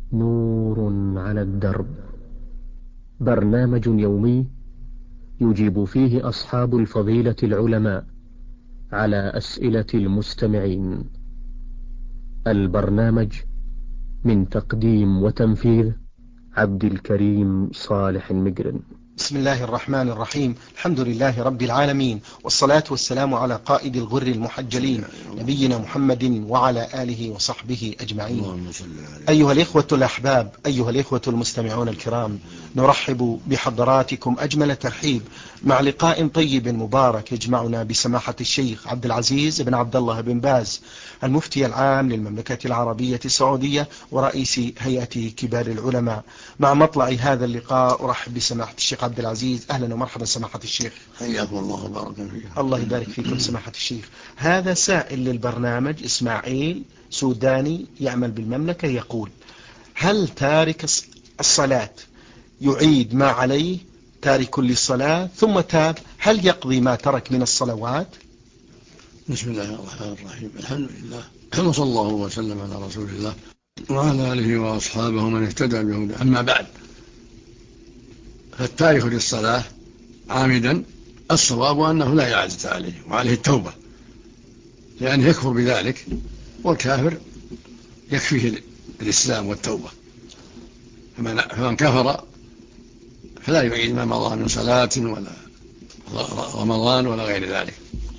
نور على الدرب، برنامج يومي يجيب فيه أصحاب الفضيلة العلماء على أسئلة المستمعين. البرنامج من تقديم وتنفيذ عبد الكريم صالح المقرن. بسم الله الرحمن الرحيم. الحمد لله رب العالمين، والصلاة والسلام على قائد الغر المحجلين نبينا محمد وعلى آله وصحبه أجمعين. أيها الإخوة الأحباب، أيها الإخوة المستمعون الكرام، نرحب بحضراتكم أجمل ترحيب مع لقاء طيب مبارك يجمعنا بسماحة الشيخ عبد العزيز بن عبد الله بن باز، المفتي العام للمملكة العربية السعودية ورئيس هيئة كبار العلماء. مع مطلع هذا اللقاء أرحب بسماحة الشيخ عبد العزيز. أهلا ومرحبا سماحة الشيخ. حياكم الله وبارك فيك. الله يبارك فيكم سماحة الشيخ. هذا سائل للبرنامج إسماعيل سوداني يعمل بالمملكة، يقول: هل تارك الصلاة يعيد ما عليه تارك للصلاة ثم تاب، هل يقضي ما ترك من الصلوات؟ بسم الله الرحمن الرحيم. الحمد لله وصلى الله وسلم على رسول الله وعلى آله وأصحابه من اهتدى بهداه. أما بعد، فالتارك للصلاة عامدا الصواب أنه لا إعادة عليه وعليه التوبة، لأنه يكفر بذلك، والكافر يكفيه الإسلام والتوبة. فمن كفر فلا يعيد ما مضى من صلاة ولا رمضان ولا غير ذلك،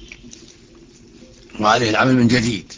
وعليه العمل من جديد.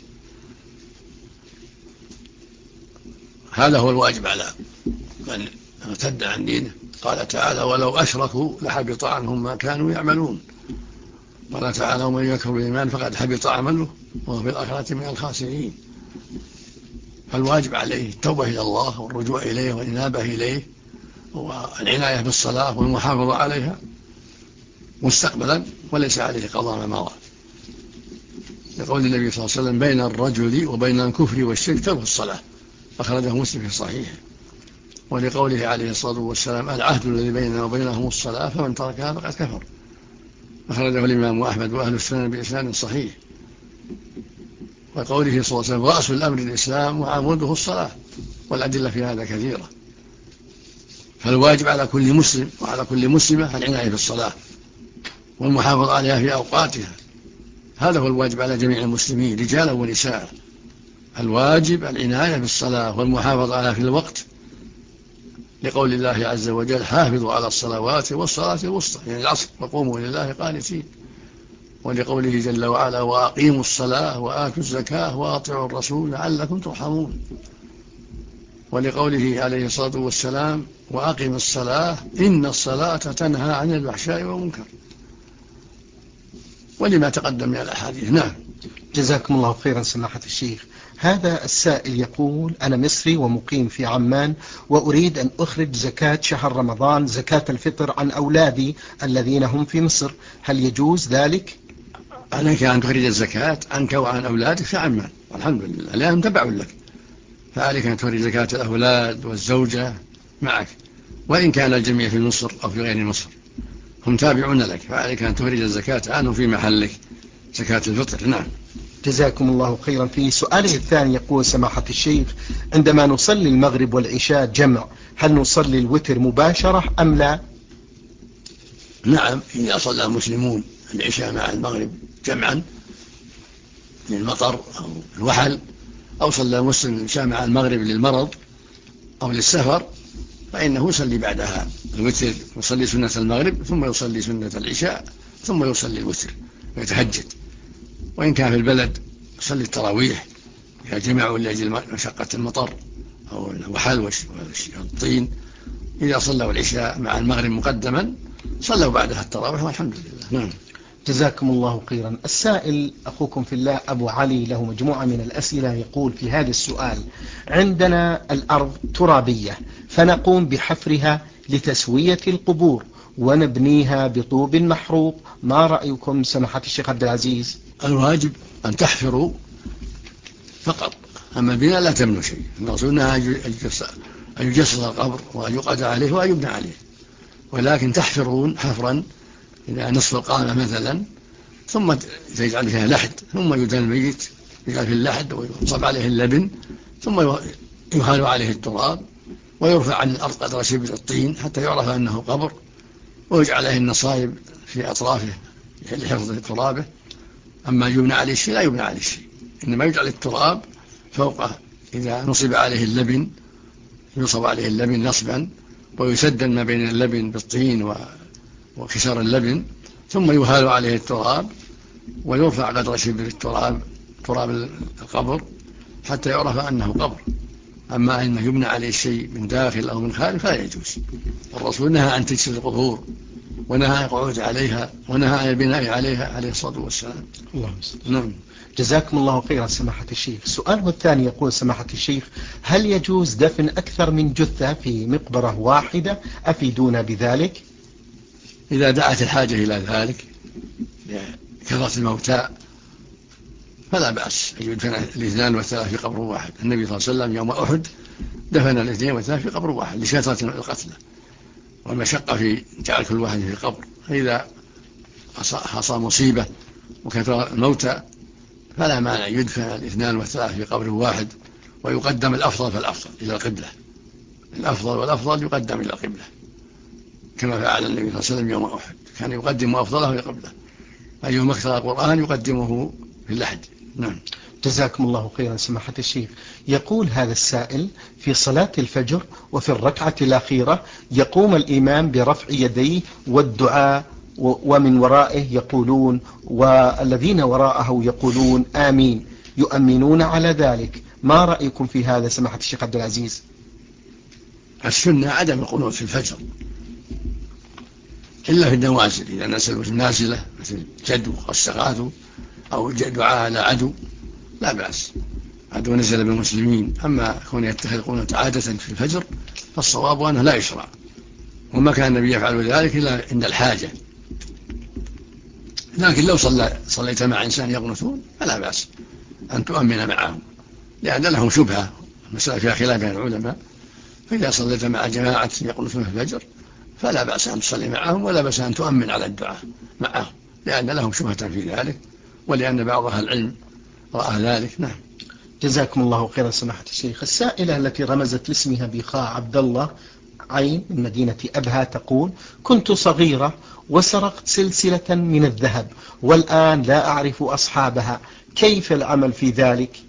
هذا هو الواجب على من ارتد عن دينه. قال تعالى: ولو أشركوا لحبط عنهم ما كانوا يعملون. قال تعالى: ومن يكفر بالإيمان فقد حبط عمله وهو في الآخرة من الخاسرين. فالواجب عليه التوبة إلى الله والرجوع إليه والإنابة إليه والعناية بالصلاة والمحافظة عليها مستقبلا، وليس عليه قضاء ما مضى، لقول النبي صلى الله عليه وسلم: بين الرجل وبين الكفر والشرك ترك الصلاة، أخرجه مسلم في صحيحه. ولقوله عليه الصلاة والسلام: العهد الذي بيننا وبينهم الصلاة فمن تركها فقد كفر، أخرجه الإمام أحمد وأهل السنن بإسناد صحيح. وقوله صلى الله عليه وسلم: رأس الأمر الإسلام وعموده الصلاة، والأدلة في هذا كثيرة. فالواجب على كل مسلم وعلى كل مسلمة العناية بالصلاة والمحافظة عليها في أوقاتها. هذا هو الواجب على جميع المسلمين رجالا ونساء. الواجب العناية بالصلاة والمحافظة عليها في الوقت، لقول الله عز وجل: حافظوا على الصلوات والصلاة الوسطى، يعني العصر، وقوموا لله قانتين. ولقوله جل وعلا: وأقيموا الصلاة وآتوا الزكاة وأطيعوا الرسول لعلكم ترحمون. ولقوله عليه الصلاة والسلام: وأقم الصلاة إن الصلاة تنهى عن الفحشاء والمنكر، ولما تقدم من الأحاديث. نعم. جزاكم الله خيرا سماحة الشيخ. هذا السائل يقول: أنا مصري ومقيم في عمان، وأريد أن أخرج زكاة شهر رمضان، زكاة الفطر، عن أولادي الذين هم في مصر، هل يجوز ذلك؟ عليك أن تخرج الزكاة عنك وعن أولادك في عمان، والحمد لله، لأنهم تبع لك. فعليك أن تخرج زكاة الأولاد والزوجة معك، وإن كان الجميع في مصر أو في غير مصر هم تابعون لك، فعليك أن تخرج الزكاة عنهم في محلك، زكاة الفطر. نعم. جزاكم الله خيرا. في سؤاله الثاني يقول سماحة الشيخ: عندما نصلي المغرب والعشاء جمع، هل نصلي الوتر مباشرة أم لا؟ نعم، إذا صلى المسلمون العشاء مع المغرب جمعا للمطر أو الوحل، أو صلى المسلم العشاء مع المغرب للمرض أو للسفر، فإنه يصلي بعدها الوتر، يصلي سنة المغرب ثم يصلي سنة العشاء ثم يصلي الوتر ويتهجد. وإن كان في البلد يصلي التراويح إذا جمعوا لأجل مشقة المطر أو الوحل والطين. إذا صلوا العشاء مع المغرب مقدما صلوا بعدها التراويح، والحمد لله. نعم. جزاكم الله خيرا. السائل أخوكم في الله أبو علي له مجموعة من الأسئلة، يقول في هذا السؤال: عندنا الأرض ترابية، فنقوم بحفرها لتسوية القبور ونبنيها بطوب محروق، ما رأيكم سماحة الشيخ عبد العزيز؟ الواجب أن تحفروا فقط، أما البناء لا تبنوا شيء. المقصود أنها أن يجسد القبر وأن يقعد عليه وأن يبنى عليه، ولكن تحفرون حفرا إلى نصف القامة مثلا، ثم تجعل فيها لحد، ثم يدهن الميت، يجعل في اللحد ويصب عليه اللبن، ثم يهال عليه التراب ويرفع عن الأرض قدر شبر الطين حتى يعرف أنه قبر، ويجعل عليه النصائب في أطرافه لحفظ ترابه. أما يبنى عليه شيء لا يبنى عليه شيء، إنما يجعل التراب فوقه. إذا نصب عليه اللبن ينصب عليه اللبن نصبا، ويسدن ما بين اللبن بالطين وكسر اللبن، ثم يهال عليه التراب ويرفع قدر شبر التراب، تراب القبر، حتى يعرف أنه قبر. أما أنه يبنى عليه شيء من داخل أو من خارج فلا يجوز. الرسول نهى عن تجسيد القبور، ونهى عن القعود عليها، ونهى عن البناء عليها عليه الصلاة والسلام. نعم. جزاكم الله خيرا سماحة الشيخ. سؤاله الثاني يقول سماحة الشيخ: هل يجوز دفن أكثر من جثة في مقبرة واحدة؟ أفيدونا بذلك. إذا دعت الحاجة إلى ذلك لكثرة الموتى فلا بأس أن يدفن الاثنان والثلاث في قبر واحد. النبي صلى الله عليه وسلم يوم أحد دفن الاثنين والثلاث في قبر واحد لكثرة القتلى والمشقة في جعل كل واحد في قبر. فإذا حصل مصيبة وكثر الموتى فلا مانع يدفن الاثنان والثلاث في قبر واحد، ويقدم الأفضل فالأفضل إلى القبلة. الأفضل والأفضل يقدم إلى القبلة، كما فعل النبي صلى الله عليه وسلم يوم أحد، كان يقدم أفضله إلى القبلة. أيهما اقترأ القرآن يقدمه في اللحد. نعم. جزاكم الله خيرا سماحة الشيخ. يقول هذا السائل: في صلاة الفجر وفي الركعة الأخيرة يقوم الإمام برفع يديه والدعاء، ومن ورائه يقولون والذين وراءه يقولون آمين، يؤمنون على ذلك. ما رأيكم في هذا سماحة الشيخ عبد العزيز؟ السنة عدم القنوت في الفجر إلا في النوازل، إذا نزلوا في النازلة مثل جدو واستغاثوا أو دعاء على عدو لا بأس، عدو نزل بالمسلمين. أما كون يتخذ القنوت عادة في الفجر فالصواب أنه لا يشرع، وما كان النبي يفعل ذلك إلا عند الحاجة. لكن لو صليت مع إنسان يقنطون فلا بأس أن تؤمن معهم، لأن لهم شبهة، المسألة فيها خلاف بين العلماء. فإذا صليت مع جماعة يقنطون في الفجر فلا بأس أن تصلي معهم، ولا بأس أن تؤمن على الدعاء معهم، لأن لهم شبهة في ذلك، ولأن بعض أهل العلم رأى ذلك. نعم. جزاكم الله خيرا سماحة الشيخ. السائلة التي رمزت لاسمها بخاء عبد الله عين من مدينة أبها تقول: كنت صغيرة وسرقت سلسلة من الذهب والآن لا أعرف أصحابها، كيف العمل في ذلك؟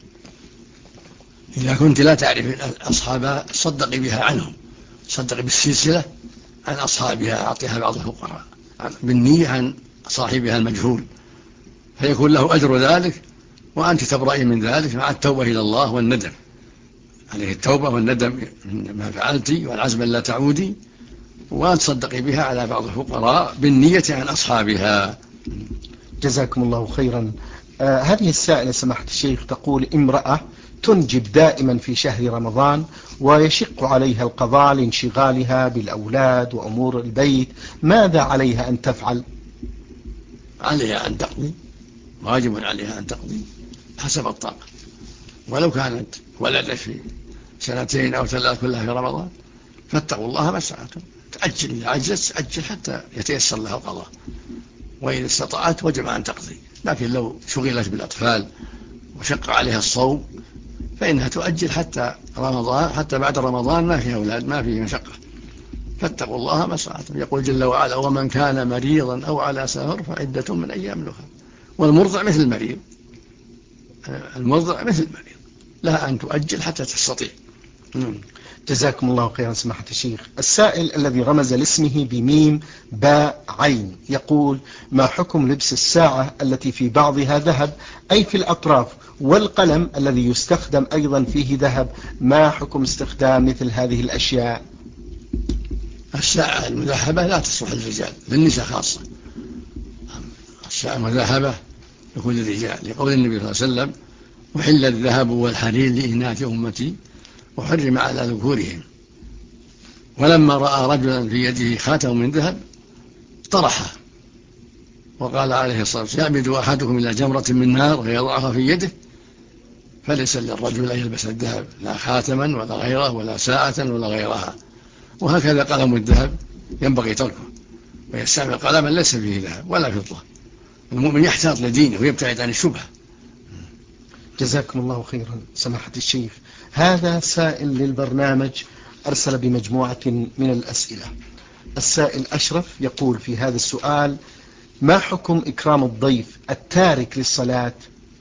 إذا كنت لا تعرف أصحابها صدقي بها عنهم، صدقي بالسلسلة عن أصحابها، أعطيها بعض الفقراء بالنية عن صاحبها المجهول، فيكون له أجر ذلك وأنت تبرئي من ذلك مع التوبة إلى الله والندم عليه، التوبة والندم من ما فعلت والعزم لا تعودي، وأن تصدقي بها على بعض الفقراء بالنية عن أصحابها. جزاكم الله خيرا. هذه السائلة سماحة الشيخ تقول: امرأة تنجب دائما في شهر رمضان ويشق عليها القضاء لانشغالها بالأولاد وأمور البيت، ماذا عليها أن تفعل؟ عليها أن تقضي، واجب عليها أن تقضي حسب الطاقة، ولو كانت ولدت في 2 أو 3 كلها في رمضان فاتقوا الله ما استطعتم، تأجل، إذا عجزت أجل حتى يتيسر لها القضاء، وإذا استطعت وجب أن تقضي. لكن لو شغلت بالأطفال وشق عليها الصوم فإنها تؤجل حتى رمضان، حتى بعد رمضان ما فيه أولاد ما فيه مشقة، فاتقوا الله ما استطعتم. يقول جل وعلا: ومن كان مريضا أو على سفر فعدة من أيام أخرى. والمرضع مثل المريض، المرضع مثل المريض، لها أن تؤجل حتى تستطيع. جزاكم الله خيرا سماحة الشيخ. السائل الذي رمز لاسمه بميم باء عين يقول: ما حكم لبس الساعة التي في بعضها ذهب أي في الأطراف، والقلم الذي يستخدم أيضا فيه ذهب، ما حكم استخدام مثل هذه الأشياء؟ الساعة المذهبة لا تصلح للرجال، للنساء خاصة. الساعة المذهبة لكل الرجال، لقول النبي صلى الله عليه وسلم: وحل الذهب والحرير لإناث أمتي وحرم على ذكورهم. ولما رأى رجلا في يده خاتم من ذهب طرحه، وقال عليه الصلاة والسلام: يعمد أحدكم إلى جمرة من نار فيضعها في يده، فليس للرجل أن يلبس الذهب لا خاتما ولا غيره ولا ساعة ولا غيرها. وهكذا قلم الذهب ينبغي تركه ويستعمل قلما ليس فيه ذهب ولا فضة. المؤمن يحتاط لدينه ويبتعد عن الشبهة. جزاكم الله خيرا سماحة الشيخ. هذا سائل للبرنامج أرسل بمجموعة من الأسئلة. السائل أشرف يقول في هذا السؤال: ما حكم إكرام الضيف التارك للصلاة؟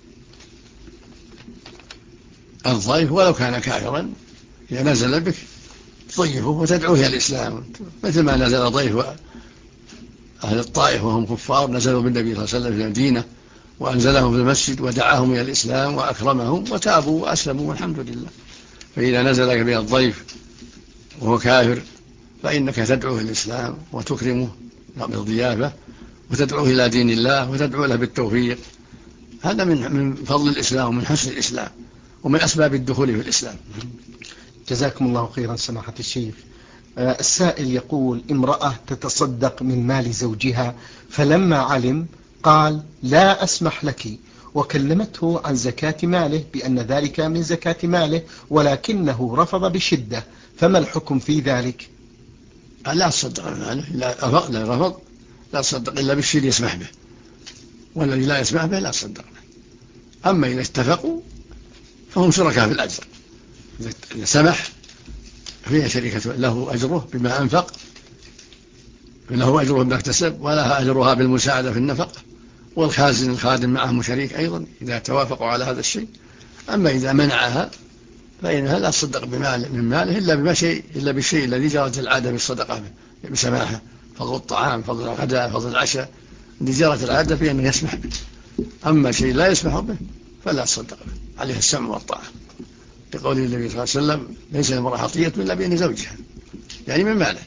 الضيف ولو كان كافرا إذا نزل بك تضيفه وتدعوه إلى الإسلام، مثل ما نزل ضيف أهل الطائف وهم كفار نزلوا بالنبي صلى الله عليه وسلم في المدينة وأنزلهم في المسجد ودعاهم إلى الإسلام وأكرمهم وتابوا وأسلموا والحمد لله. فإذا نزلك بها الضيف وهو كافر فإنك تدعوه إلى الإسلام وتكرمه بالضيافة وتدعوه إلى دين الله وتدعو له بالتوفيق. هذا من فضل الإسلام ومن حسن الإسلام ومن أسباب الدخول في الإسلام. جزاكم الله خيرا سماحة الشيخ. السائل يقول: امرأة تتصدق من مال زوجها فلما علم قال لا أسمح لك، وكلمته عن زكاة ماله بأن ذلك من زكاة ماله ولكنه رفض بشدة، فما الحكم في ذلك؟ لا تصدق من ماله، لا رفض لا تصدق إلا بالشيء يسمح به، والذي لا يسمح به لا تصدق به. أما إذا اتفقوا فهم شركاء في الأجر، إذا سمح فيها شركة له أجره بما أنفق، له أجره بما اكتسب ولها أجرها بالمساعدة في النفقة، والخازن الخادم معهم شريك أيضا إذا توافقوا على هذا الشيء. أما إذا منعها فإنها لا تصدق بمال من ماله إلا بالشيء الذي جرت العادة بالصدقة بسماحة، فضل الطعام، فضل الغداء، فضل العشاء، الذي جرت العادة بأنه يسمح به. أما شيء لا يسمح به فلا تصدق به، عليه السمع والطاعة، لقول النبي صلى الله عليه وسلم: ليس المرأة خطية إلا بإذن زوجها، يعني من ماله.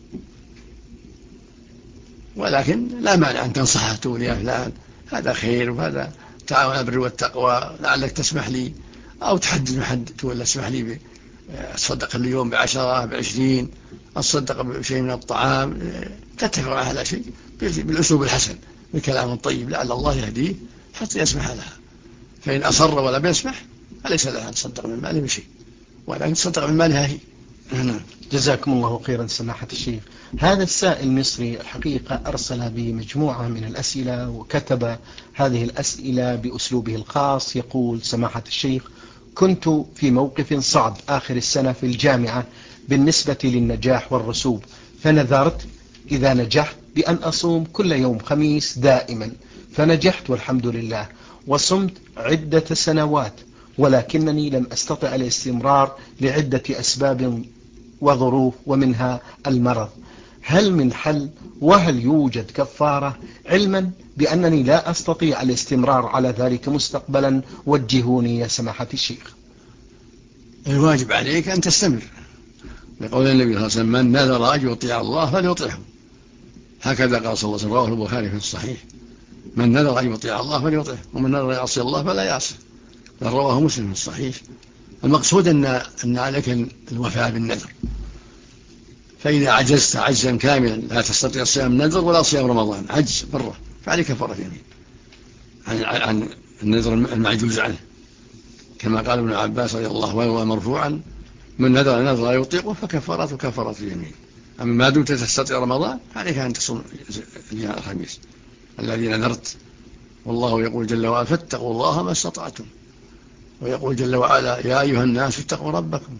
ولكن لا مانع أن تنصحه تقول: يا فلان هذا خير وهذا تعاون على البر والتقوى، لعلك تسمح لي، أو تحدد محد تقول: اسمح لي أتصدق اليوم ب10 ب20، أتصدق بشيء من الطعام، تتفق على هذا شيء بالأسلوب الحسن بالكلام الطيب، لعل الله يهديه حتى يسمح لها. فإن أصر ولم يسمح فليس لها أن تصدق من ماله بشيء، ولكن تصدق من مالها هي. جزاكم الله خيرا سماحة الشيخ. هذا السائل مصري الحقيقة أرسل بمجموعة من الأسئلة وكتب هذه الأسئلة بأسلوبه الخاص. يقول: سماحة الشيخ، كنت في موقف صعب آخر السنة في الجامعة بالنسبة للنجاح والرسوب، فنذرت إذا نجحت بأن أصوم كل يوم خميس دائما، فنجحت والحمد لله، وصمت عدة سنوات، ولكنني لم أستطع الاستمرار لعدة أسباب وظروف ومنها المرض. هل من حل؟ وهل يوجد كفارة؟ علما بأنني لا أستطيع الاستمرار على ذلك مستقبلا، وجهوني يا سماحة الشيخ. الواجب عليك أن تستمر، لقول النبي صلى الله عليه وسلم: من نذر أن يطيع الله فليطيعه. هكذا قال صلى الله عليه وسلم، رواه البخاري في الصحيح: من نذر أن يطيع الله فليطيعه، ومن نذر يعصي الله فلا يعصي. بل رواه مسلم في الصحيح. المقصود أن عليك الوفاء بالنذر، فإذا عجزت عجزا كاملا لا تستطيع صيام النذر ولا صيام رمضان، عجز بره، فعليك كفارة يمين عن النذر المعجوز عنه، كما قال ابن عباس رضي الله عنه مرفوعا: من نذر لا يطيقه فكفارته كفارة اليمين. أما ما دمت تستطيع رمضان عليك أن تصوم أيام الخميس الذي نذرت. والله يقول جل وعلا: فاتقوا الله ما استطعتم. ويقول جل وعلا: يا أيها الناس اتقوا ربكم.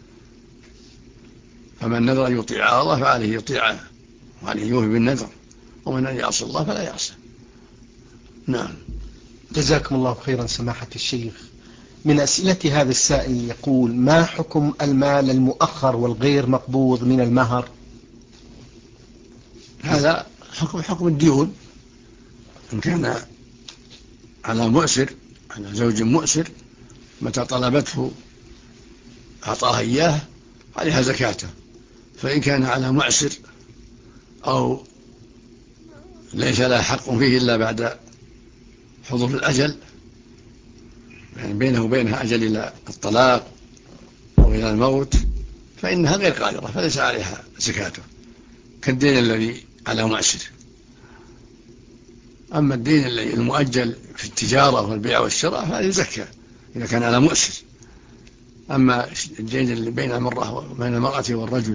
فمن نذر أن يطيع الله فعليه يطيعه وعليه يوفي بالنذر، ومن أن يعصي الله فلا يعصي. نعم. جزاكم الله خيرا سماحة الشيخ. من أسئلة هذا السائل يقول: ما حكم المال المؤخر والغير مقبوض من المهر؟ هذا حكم الديون، إن كان على مؤسر، على زوج مؤسر، متى طلبته أعطاها إياه عليها زكاته. فإن كان على معسر أو ليس لها حق فيه إلا بعد حضور الأجل، يعني بينه وبينها أجل إلى الطلاق أو إلى الموت، فإنها غير قادرة فليس عليها زكاته، كالدين الذي على معسر. أما الدين المؤجل في التجارة والبيع والشراء فهذا يزكى إذا كان على مؤسر. أما الدين اللي بين المرأة والرجل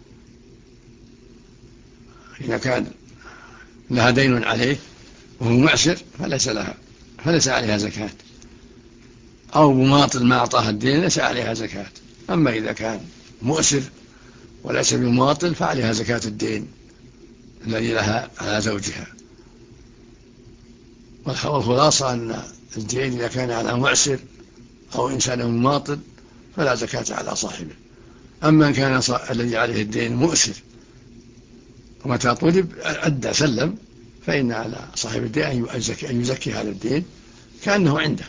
إذا كان لها دين عليه وهو معسر فليس عليها زكاة. أو مماطل ما أعطاها الدين ليس عليها زكاة. أما إذا كان مؤسر وليس بمماطل فعليها زكاة الدين الذي لها على زوجها. والخلاصة أن الدين إذا كان على معسر أو إنسان مماطل فلا زكاة على صاحبه. أما إن كان الذي عليه الدين مؤسر ومتى طلب أدى سلم فإن على صاحب الدين أن يزكي هذا الدين كأنه عنده.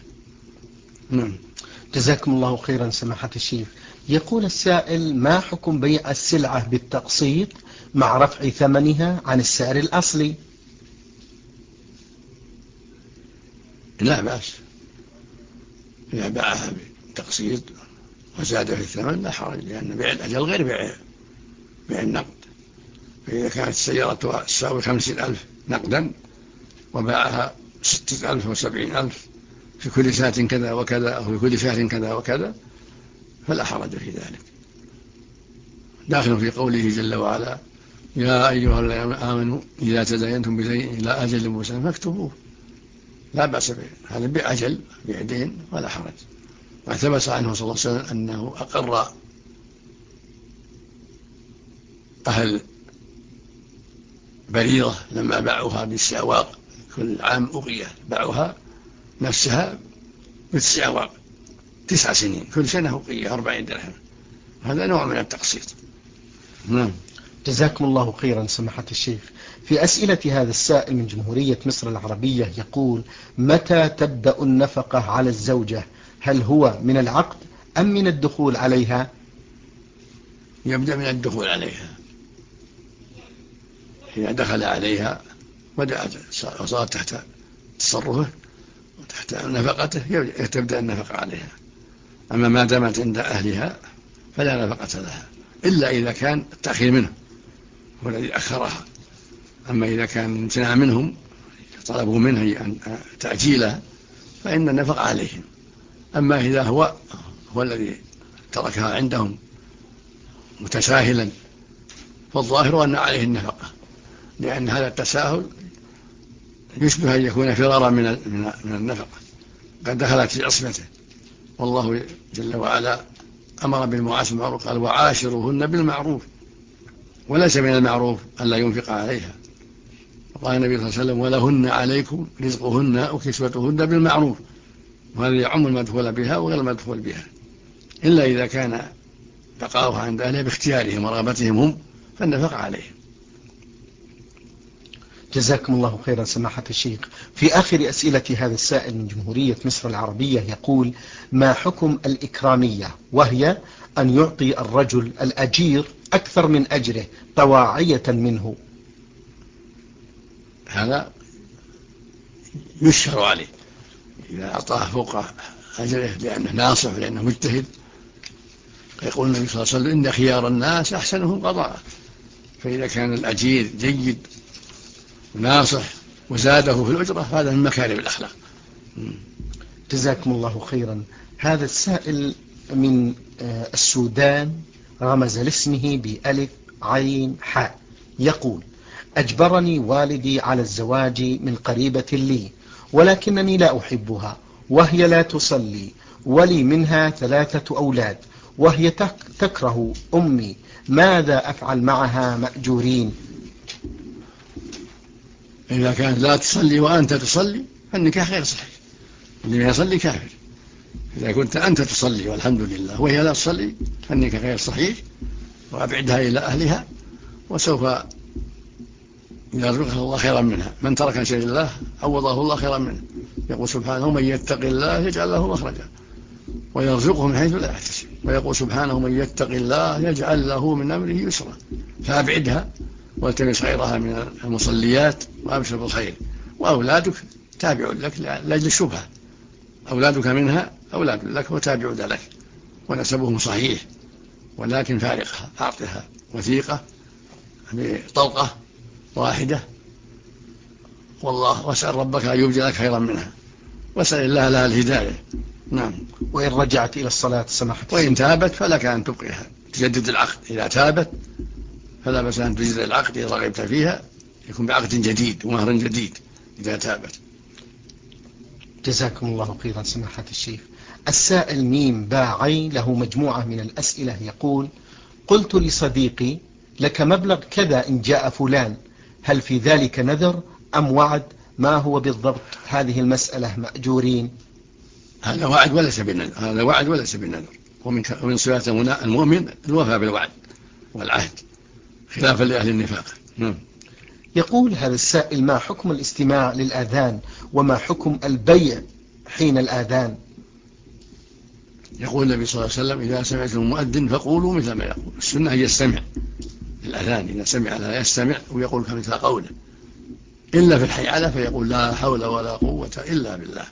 جزاكم الله خيرا سماحة الشيخ. يقول السائل: ما حكم بيع السلعة بالتقسيط مع رفع ثمنها عن السعر الأصلي؟ لا بأس، إذا باعها بالتقسيط وزاد في الثمن لا حرج، لأن بيع الأجل غير بيع النقد. فإذا كانت السيارة تساوي 50,000 نقدا وباعها 60,000 و 70,000 في كل ساعة كذا وكذا أو في كل شهر كذا وكذا فلا حرج في ذلك. داخل في قوله جل وعلا: يا أيها الذين آمنوا إذا تداينتم بدين إلى أجل مسمى فاكتبوه. لا بأس به، هذا بيع أجل بيع دين ولا حرج. واعتبس عنه صلى الله عليه وسلم أنه أقر أهل بريرة لما باعوها بالسعواق، كل عام أغية باعوها نفسها بالسعواق 9 سنين، كل سنة أغية 40 درهم. هذا نوع من التقسيط. جزاكم الله خيرا سماحة الشيخ. في أسئلة هذا السائل من جمهورية مصر العربية يقول: متى تبدأ النفقة على الزوجة؟ هل هو من العقد أم من الدخول عليها؟ يبدأ من الدخول عليها. إذا دخل عليها وصارت تحت تصرفه وتحت نفقته تبدأ النفقة عليها. أما ما دامت عند أهلها فلا نفقة لها، إلا إذا كان التأخير منه هو الذي أخرها. أما إذا كان امتناع منهم طلبوا منه أن تأجيلها فإن النفقة عليهم. أما إذا هو الذي تركها عندهم متساهلا فالظاهر أن عليه النفقة، لأن هذا التساهل يشبه أن يكون فرارا من النفقة، قد دخلت في عصمته. والله جل وعلا أمر بالمعاشرة بالمعروف، قال: وعاشروهن بالمعروف، وليس من المعروف ألا ينفق عليها. وقال النبي صلى الله عليه وسلم: ولهن عليكم رزقهن وكسوتهن بالمعروف. وهذا يعم المدخول بها وغير المدخول بها، إلا إذا كان بقاؤها عند أهلها باختيارهم ورغبتهم هم فالنفقة عليهم. جزاكم الله خيرا سماحة الشيخ. في آخر أسئلة هذا السائل من جمهورية مصر العربية يقول: ما حكم الإكرامية، وهي أن يعطي الرجل الأجير أكثر من أجره طواعية منه؟ هذا يشهر عليه إذا أعطاه فوق أجره لأنه ناصح ولأنه مجتهد. يقول النبي صلى الله عليه وسلم: إن خيار الناس أحسنهم قضاء. فإذا كان الأجير جيد وناصح وزاده في الأجرة هذا من مكارم الأخلاق. جزاكم الله خيرا. هذا السائل من السودان رمز لاسمه بألف عين حاء يقول: أجبرني والدي على الزواج من قريبة لي، ولكنني لا أحبها، وهي لا تصلي، ولي منها 3 أولاد، وهي تكره أمي، ماذا أفعل معها مأجورين؟ إذا كانت لا تصلي وأنت تصلي فالنكاح غير صحيح، اللي يصلي كافر. إذا كنت أنت تصلي والحمد لله وهي لا تصلي فالنكاح غير صحيح، وأبعدها إلى أهلها وسوف يرزقها الله خيرا منها. من ترك شيء لله عوضه الله خيرا منه. يقول سبحانه: من يتق الله يجعل له مخرجا ويرزقه من حيث لا يحتسب. ويقول سبحانه: من يتق الله يجعل له من أمره يسرا. فأبعدها والتمس غيرها من المصليات وأبشر بالخير. وأولادك تابع لك لأجل الشبهة، أولادك منها أولاد لك وتابعون لك ونسبهم صحيح، ولكن فارقها، أعطها وثيقة بطلقة واحدة، والله واسأل ربك أن يبدي لك خيرا منها، واسأل الله لها الهداية. نعم. وإن رجعت إلى الصلاة سمحت، وإن تابت فلك أن تبقيها، تجدد العقد. إذا تابت فلا بأس أن تجدد العقد إذا رغبت فيها، يكون بعقد جديد ومهر جديد إذا تابت. جزاكم الله خيرا سماحة الشيخ. السائل ميم باء عين له مجموعة من الأسئلة يقول: قلت لصديقي: لك مبلغ كذا إن جاء فلان، هل في ذلك نذر أم وعد؟ ما هو بالضبط هذه المسألة مأجورين؟ هذا وعد وليس بالنذر، هذا وعد وليس بالنذر. ومن صفات المؤمن الوفاء بالوعد والعهد خلافا لأهل النفاق. يقول هذا السائل: ما حكم الاستماع للآذان، وما حكم البيع حين الآذان؟ يقول النبي صلى الله عليه وسلم: إذا سمعتم المؤذن فقولوا مثل ما يقول. السنة هي يستمع الأذان، إذا سمع لا يستمع ويقول كمثل قوله، إلا في الحيعلة فيقول: لا حول ولا قوة إلا بالله.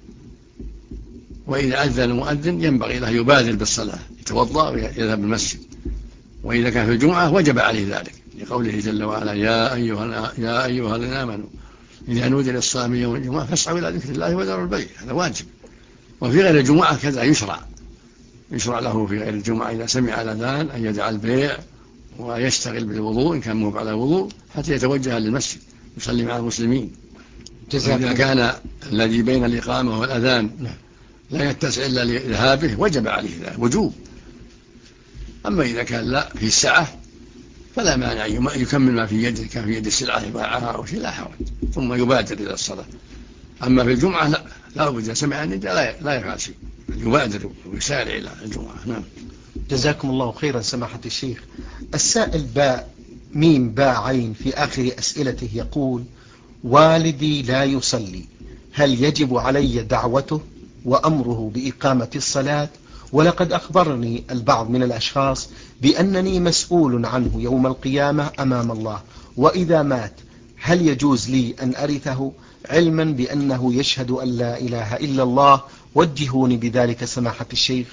وإذا أذن المؤذن ينبغي له يبادر بالصلاة، يتوضأ ويذهب المسجد. وإذا كان في الجمعة وجب عليه ذلك، لقوله جل وعلا: يا أيها الذين آمنوا إذا نودي للصلاة من يوم الجمعة فاسعوا إلى ذكر الله وذروا البيع. هذا واجب. وفي غير الجمعة كذا يشرع له في غير الجمعة إذا سمع الأذان أن يدع البيع ويشتغل بالوضوء إن كان موقع على الوضوء حتى يتوجه للمسجد يصلي مع المسلمين. إذا كان الذي بين الإقامة والأذان لا يتسع إلا لذهابه وجب عليه ذلك وجوب. أما إذا كان لا في السعة فلا مانع يكمل ما في يده، كان في يد السلعة يباعها أو شيء لا حرج، ثم يبادر إلى الصلاة. أما في الجمعة لا بد إذا سمع النداء لا يفعل شيء، يبادر ويسارع إلى الجمعة. نعم. جزاكم الله خيرا سماحة الشيخ. السائل باء ميم باء عين في آخر أسئلته يقول: والدي لا يصلي، هل يجب علي دعوته وأمره بإقامة الصلاة؟ ولقد أخبرني البعض من الأشخاص بأنني مسؤول عنه يوم القيامة أمام الله، وإذا مات هل يجوز لي أن أرثه، علما بأنه يشهد أن لا إله إلا الله؟ وجهوني بذلك سماحة الشيخ.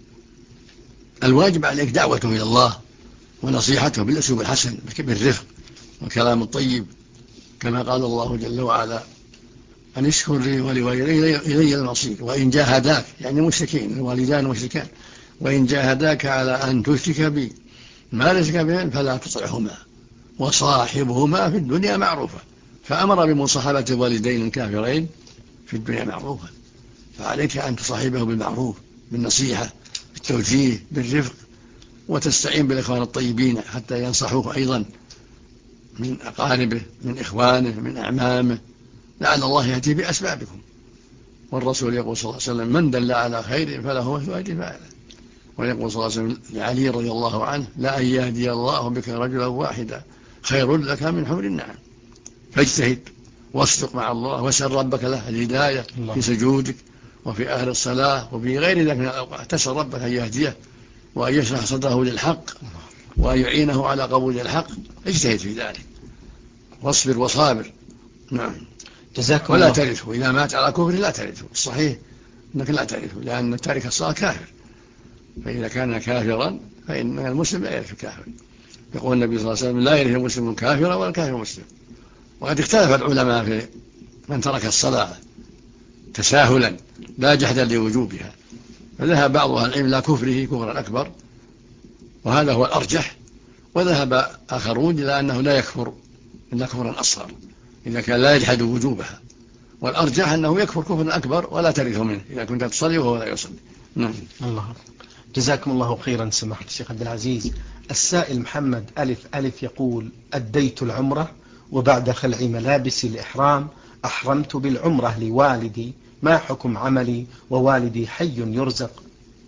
الواجب عليك دعوته إلى الله ونصيحته بالأسلوب الحسن بالرفق والكلام الطيب، كما قال الله جل وعلا: أن اشكر لي ولوالدي إلي المصير وإن جاهداك، يعني مشركين الوالدان مشركان، وإن جاهداك على أن تشرك بي ما ليس بهم فلا تطعهما وصاحبهما في الدنيا معروفة. فأمر بمصاحبة الوالدين الكافرين في الدنيا معروفة، فعليك أن تصاحبه بالمعروف بالنصيحة بالتوجيه بالرفق، وتستعين بالإخوان الطيبين حتى ينصحوه أيضا من أقاربه من إخوانه من أعمامه، لعل الله يهدي بأسبابكم. والرسول يقول صلى الله عليه وسلم: من دل على خير فله مثل أجر فاعله. ويقول صلى الله عليه وسلم لعلي رضي الله عنه: لا أن يهدي الله بك رجلا واحدا خير لك من حمر النعم. فاجتهد واصدق مع الله واسأل ربك له الهداية في سجودك وفي أهل الصلاة وفي غير ذلك من الأوقات، تسأل ربك أن يهديه وأن يشرح صدره للحق وأن يعينه على قبول الحق. اجتهد في ذلك واصبر وصابر. نعم. ولا ترثه إذا مات على كفر، لا ترثه. الصحيح أنك لا ترثه، لأن تارك الصلاة كافر، فإذا كان كافرا فإن المسلم لا يرث الكافر. يقول النبي صلى الله عليه وسلم: لا يرث المسلم كافرا ولا الكافر مسلم. وقد اختلف العلماء في من ترك الصلاة تساهلا لا جحدا لوجوبها، فذهب بعض أهل العلم إلى كفره كفرا أكبر، وهذا هو الأرجح. وذهب آخرون إلى أنه لا يكفر إلا كفرا أصغر إذا كان لا يجحد وجوبها، والأرجح أنه يكفر كفرا أكبر ولا ترثه منه إذا كنت تصلي وهو لا يصلي. نعم. الله. جزاكم الله خيرا سماحة الشيخ عبد العزيز. السائل محمد ألف ألف يقول: أديت العمرة وبعد خلع ملابس الإحرام أحرمت بالعمرة لوالدي، ما حكم عملي ووالدي حي يرزق؟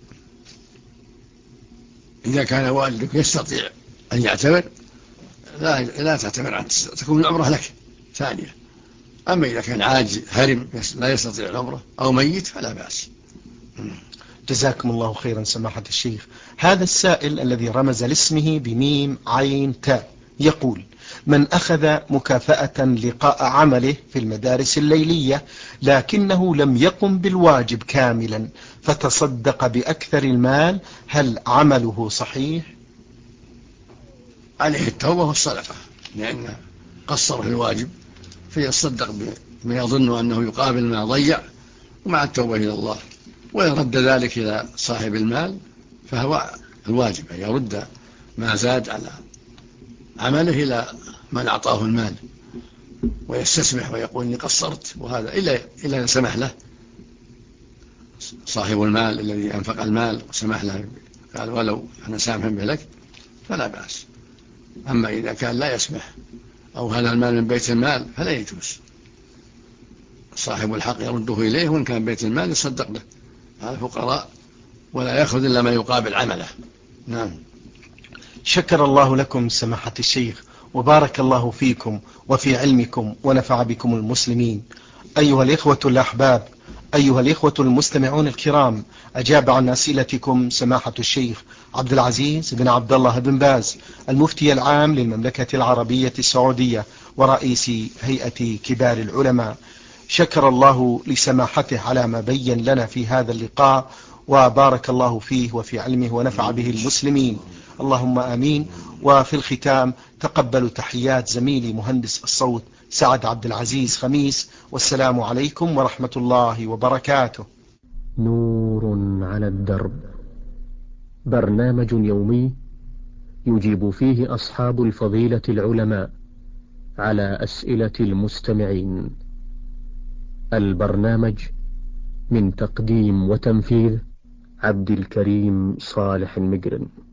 إذا كان والدك يستطيع أن يعتمر لا تعتمر عنه، تكون العمرة لك ثانية. أما إذا كان عاجز هرم لا يستطيع العمرة أو ميت فلا بأس. جزاكم الله خيرا سماحة الشيخ. هذا السائل الذي رمز لاسمه بميم عين تاء يقول: من أخذ مكافأة لقاء عمله في المدارس الليلية لكنه لم يقم بالواجب كاملا فتصدق بأكثر المال، هل عمله صحيح؟ عليه التوبة والصدقة، لأنه قصر في الواجب فيصدق بما يظن أنه يقابل ما ضيع، ومع التوبة إلى الله. وإن رد ذلك إلى صاحب المال فهو الواجب أن يرد ما زاد على عمله إلى من أعطاه المال ويستسمح ويقول إني قصرت، وهذا إلا سمح له صاحب المال الذي أنفق المال وسمح له قال ولو أنا سامح به لك فلا بأس. أما إذا كان لا يسمح أو هذا المال من بيت المال فلا يجوز، صاحب الحق يرده إليه، وإن كان بيت المال يصدق به على الفقراء ولا يأخذ إلا ما يقابل عمله. نعم. شكر الله لكم سماحة الشيخ، وبارك الله فيكم وفي علمكم ونفع بكم المسلمين. أيها الإخوة الأحباب، أيها الإخوة المستمعون الكرام، أجاب عن أسئلتكم سماحة الشيخ عبد العزيز بن عبد الله بن باز، المفتي العام للمملكة العربية السعودية ورئيس هيئة كبار العلماء. شكر الله لسماحته على ما بين لنا في هذا اللقاء، وبارك الله فيه وفي علمه ونفع به المسلمين، اللهم آمين. وفي الختام تقبلوا تحيات زميلي مهندس الصوت سعد عبد العزيز خميس، والسلام عليكم ورحمة الله وبركاته. نور على الدرب، برنامج يومي يجيب فيه أصحاب الفضيلة العلماء على أسئلة المستمعين. البرنامج من تقديم وتنفيذ عبد الكريم صالح المجرم.